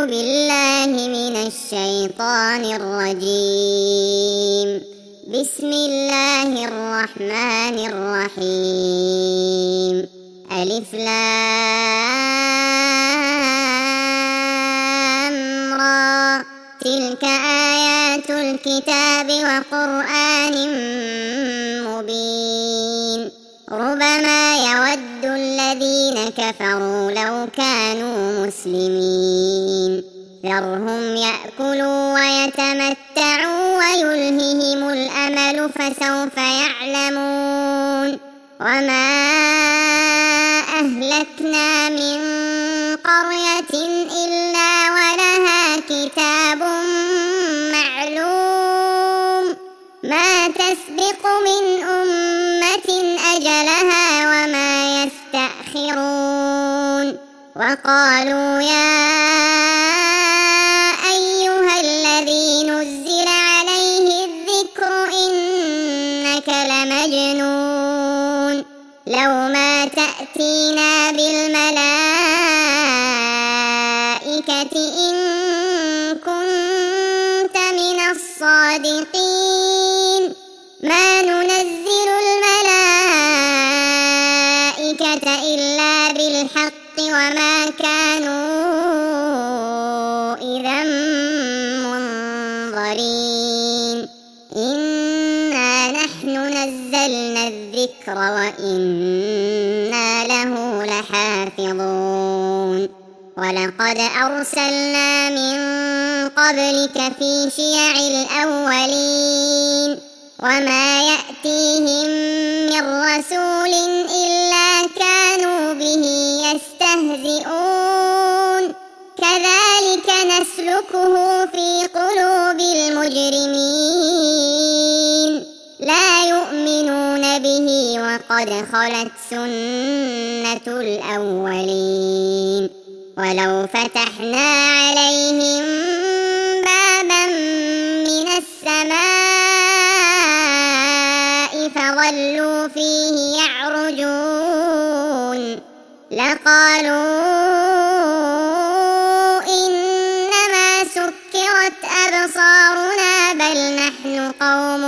بالله من الشيطان الرجيم. بسم الله الرحمن الرحيم. ألف لام را، تلك آيات الكتاب وقرآن مبين. ربما يود الذين كفروا لو كانوا مسلمين. ذرهم يأكلوا ويتمتعوا ويلههم الأمل فسوف يعلمون. وما أهلكنا من قرية إلا ولها كتاب معلوم، ما تسبق من أمة أجلها وما يستأخرون. وقالوا يا أيها الذي نزل عليه الذكر إنك لمجنون، لو ما تأتينا بالملائكة إن كنت من الصادقين. ما ننزل الملائكة إلا بالحق وما كانوا إذا منظرين. إنا نحن نزلنا الذكر وإنا له لحافظون. ولقد أرسلنا من قبلك في شيع الأولين، وما يأتيهم من رسول إلا كانوا به يستهزئون. كذلك نسلكه في قلوب المجرمين، لا يؤمنون به وقد خلت سنة الأولين. ولو فتحنا عليهم بابا من السماء فظلوا فيه يعرجون لقالوا إنما سكرت أبصارنا بل نحن قوم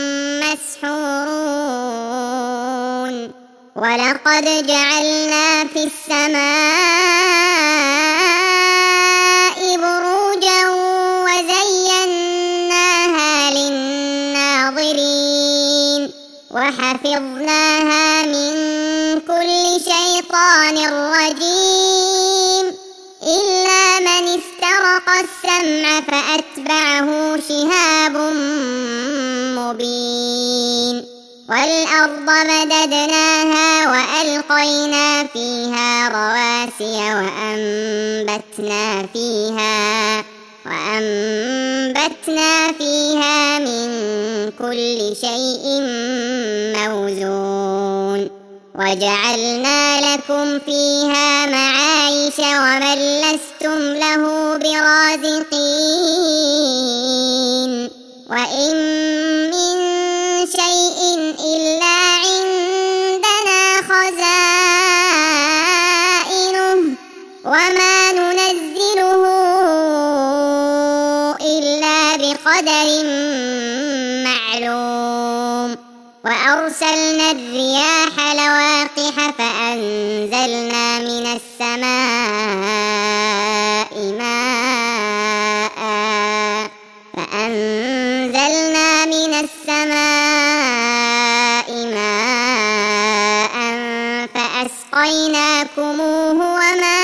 مسحورون. ولقد جعلنا في السماء بروجا وزيناها للناظرين، وحفظناها من كل شيطان رجيم، إلا من استرق السمع فأتبعه شهاب مبين. والأرض مددناها وألقينا فيها رواسي وأنبتنا فيها من كل شيء موزون. وجعلنا لكم فيها معايش ومن لستم له برازقين. وإن من شيء إلا عندنا خزائنه وما ننزله إلا بقدر معلوم. وأرسلنا الرياح لواقح فأنزلنا من السماء ماء فأسقيناكموه وما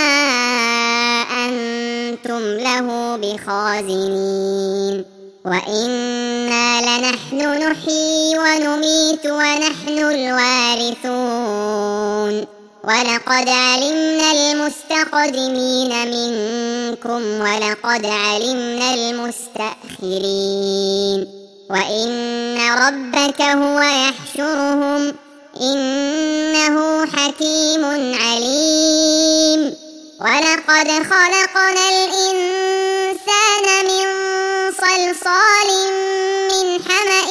أنتم له بخازنين. وإنا لنحن نحيي ونميت ونحن الوارثون. ولقد علمنا المستقدمين منكم ولقد علمنا المستأخرين. وإن ربك هو يحشرهم إنه حكيم عليم. ولقد خلقنا الإنسان من صلصال من حمأ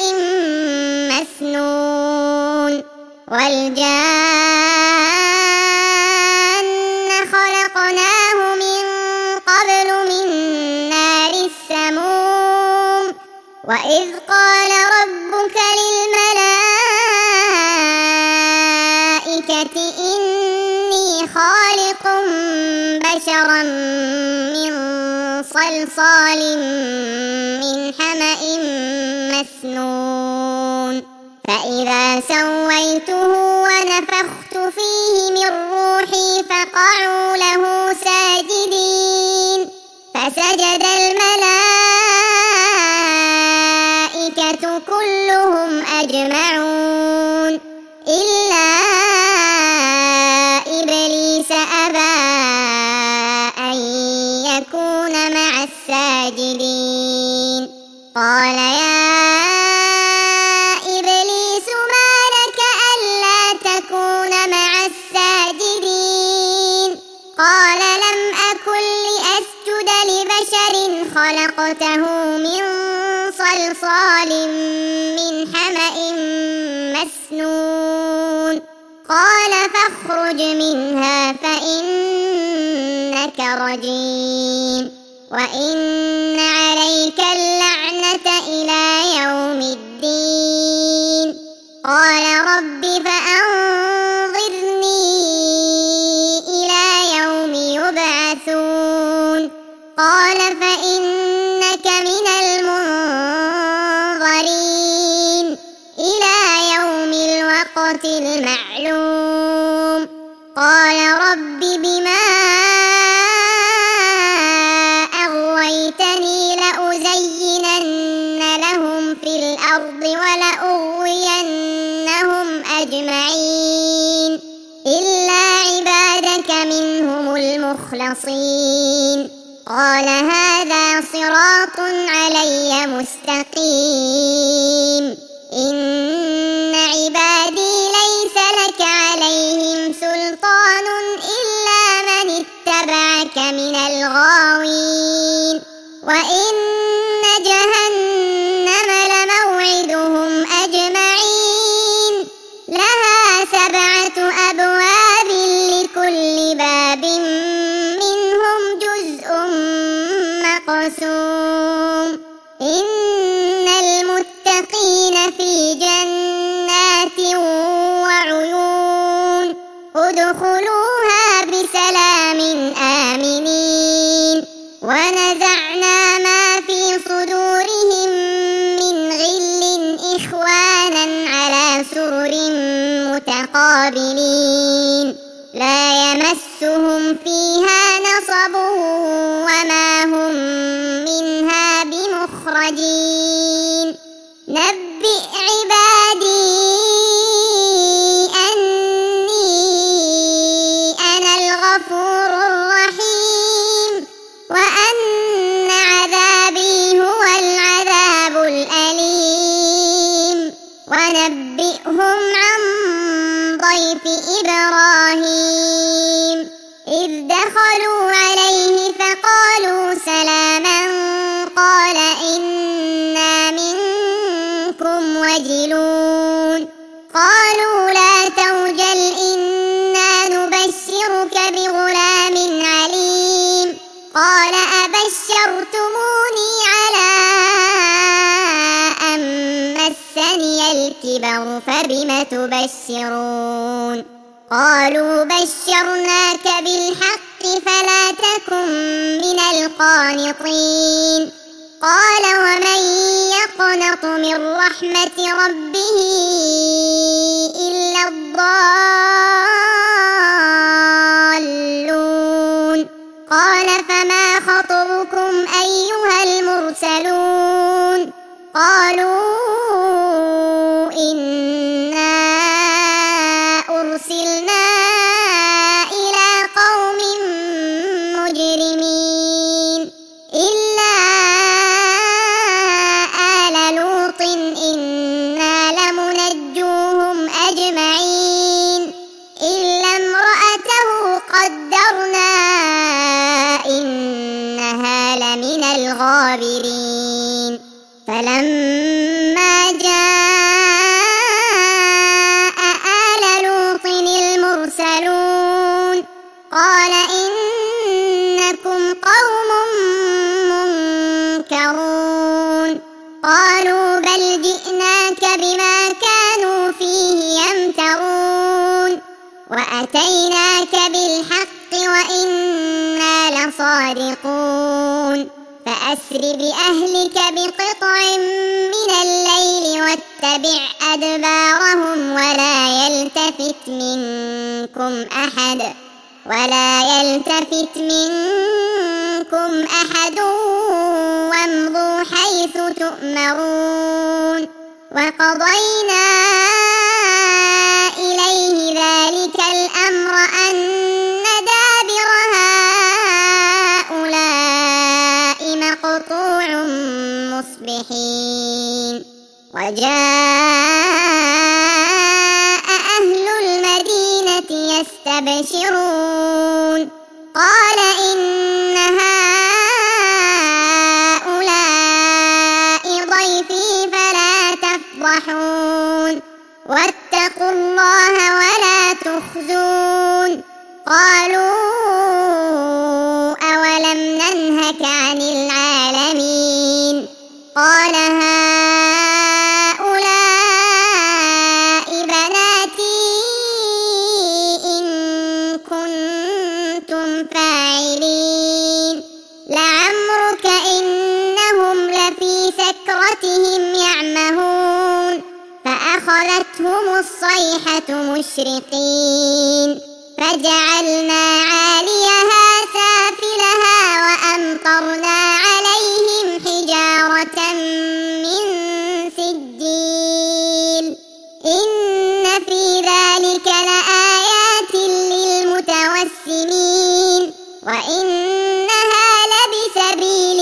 مسنون. والجان خلقناه من قبل وإذ قال ربك للملائكة إني خالق بشرا من صلصال من حمأ مسنون فإذا سويته ونفخت فيه من روحي فقعوا له ساجدين فسجد الملائكة كلهم أجمعون إلا إبليس أبى أن يكون مع الساجدين قال يا إبليس ما لك ألا تكون مع الساجدين قال لم أكن لأسجد لبشر خلقته من صلصال من حمأ مسنون قال فاخرج منها فإنك رجيم وإن عليك اللعنة إلى يوم الدين قال رب فأنظرني إلى يوم يبعثون قال فإنك من المنظرين إلى يوم الوقت المعلوم قال رب بما أغويتني لأزينن لهم في الأرض ولأغوينهم أجمعين إلا عبادك منهم المخلصين قال هذا صراط علي مستقيم إن عبادي ليس لك عليهم سلطان إلا من اتبعك من الغاوين وإن جهنم لموعدهم أجمعين لها 7 أبواب لكل باب منهم جزء مقسوم إن المتقين في جنات وعيون ادخلوها بسلام آمنين ونزعنا ما في صدورهم من غل إخوانا على سرر متقابلين لا يمسهم فيها نصب وما هم منها بمخرجين نبئ عبادي أني أنا الغفور الرحيم وأن عذابي هو العذاب الأليم ونبئهم عن ضيف إبراهيم إذ دخلوا عليه فقالوا سلاما قال إنا منكم وجلون قالوا لا توجل إنا نبشرك بغلام عليم قال أبشرتموني على أن مسني الكبر فبم تبشرون قالوا بشرناك بالحق فلا تكن من القانطين قال ومن يقنط من رحمة ربه إلا الضالون قال فما خطبكم أيها المرسلون قالوا إنا أرسلنا إلى قوم مجرمين إلا آل لوط إنا لمنجوهم أجمعين إلا امرأته قدرنا إنها لمن الغابرين فلما جاء آل لوط المرسلون قال إنكم قوم منكرون قالوا لصادقون فأسر بأهلك بقطع من الليل واتبع أدبارهم ولا يلتفت منكم أحد وامضوا حيث تؤمرون وقضينا إليه ذلك الأمر أن دابر هؤلاء مقطوع مصبحين وجاء أهل المدينة يستبشرون قال إن هؤلاء ضيفي فلا تفضحون واتقوا الله ولا تخزون قالوا أولم ننهك عن العالمين قال هؤلاء بناتي إن كنتم فاعلين لعمرك إنهم لفي سكرتهم يعمهون فأخذتهم الصيحة مشرقين فجعلنا عاليها سافلها وأمطرنا عليهم حجارة من سجيل إن في ذلك لآيات للمتوسمين وإنها لبسبيل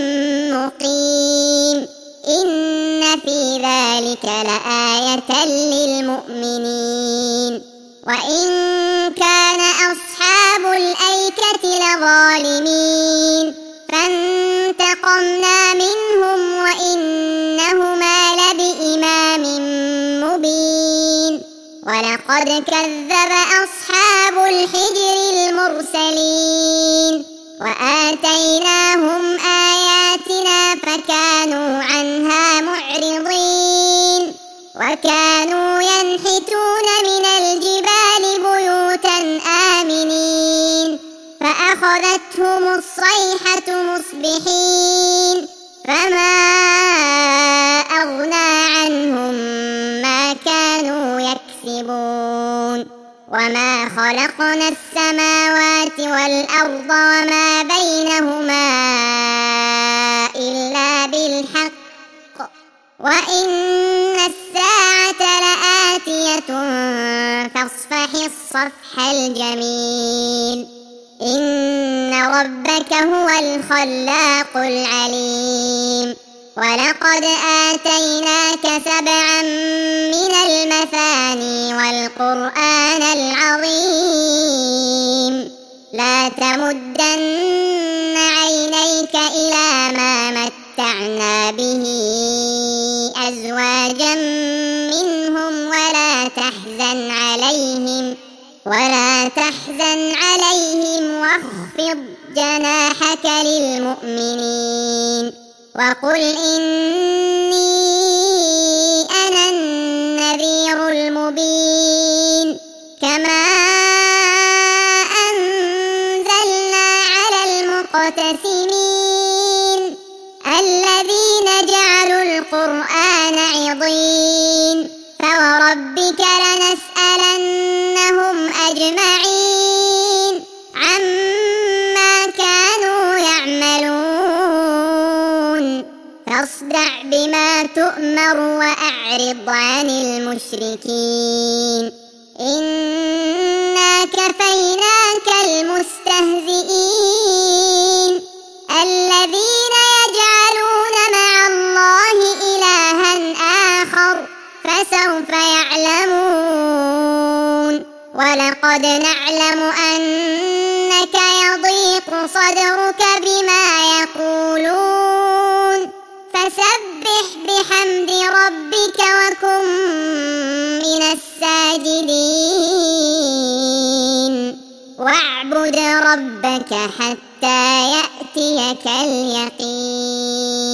مقيم إن في ذلك لآية للمؤمنين وإن كان أصحاب الأيكة لظالمين فانتقمنا منهم وإنهما لبإمام مبين ولقد كذب أصحاب الحجر المرسلين وآتيناهم آياتنا فكانوا عنها معرضين وكانوا ينحتون من الجبال بيوتا آمنين فأخذتهم الصيحة مصبحين فما أغنى عنهم ما كانوا يكسبون وما خلقنا السماوات والأرض وما بينهما إلا بالحق وإن الساعة لآتية فاصفح الصفح الجميل إن ربك هو الخلاق العليم ولقد آتيناك 7 من المثاني والقرآن العظيم لا تمدن عينيك إلى ما متعنا به أزواجا منهم ولا تحزن عليهم واخفض جناحك للمؤمنين وقل إني أنا النذير المبين كما أنزلنا على المقتسمين الذين جعلوا القرآن عضين فوربك لنسألنهم أجمعين عما كانوا يعملون فاصدع بما تؤمر وأعرض عن المشركين إنا كفيناك المستهزئين الذين يجعلون مع الله إلها آخر فسوف يعلمون ولقد نعلم أنك يضيق صدرك بما يقولون فسبح بحمد ربك وكن من الساجدين واعبد ربك حتى يأتيك اليقين.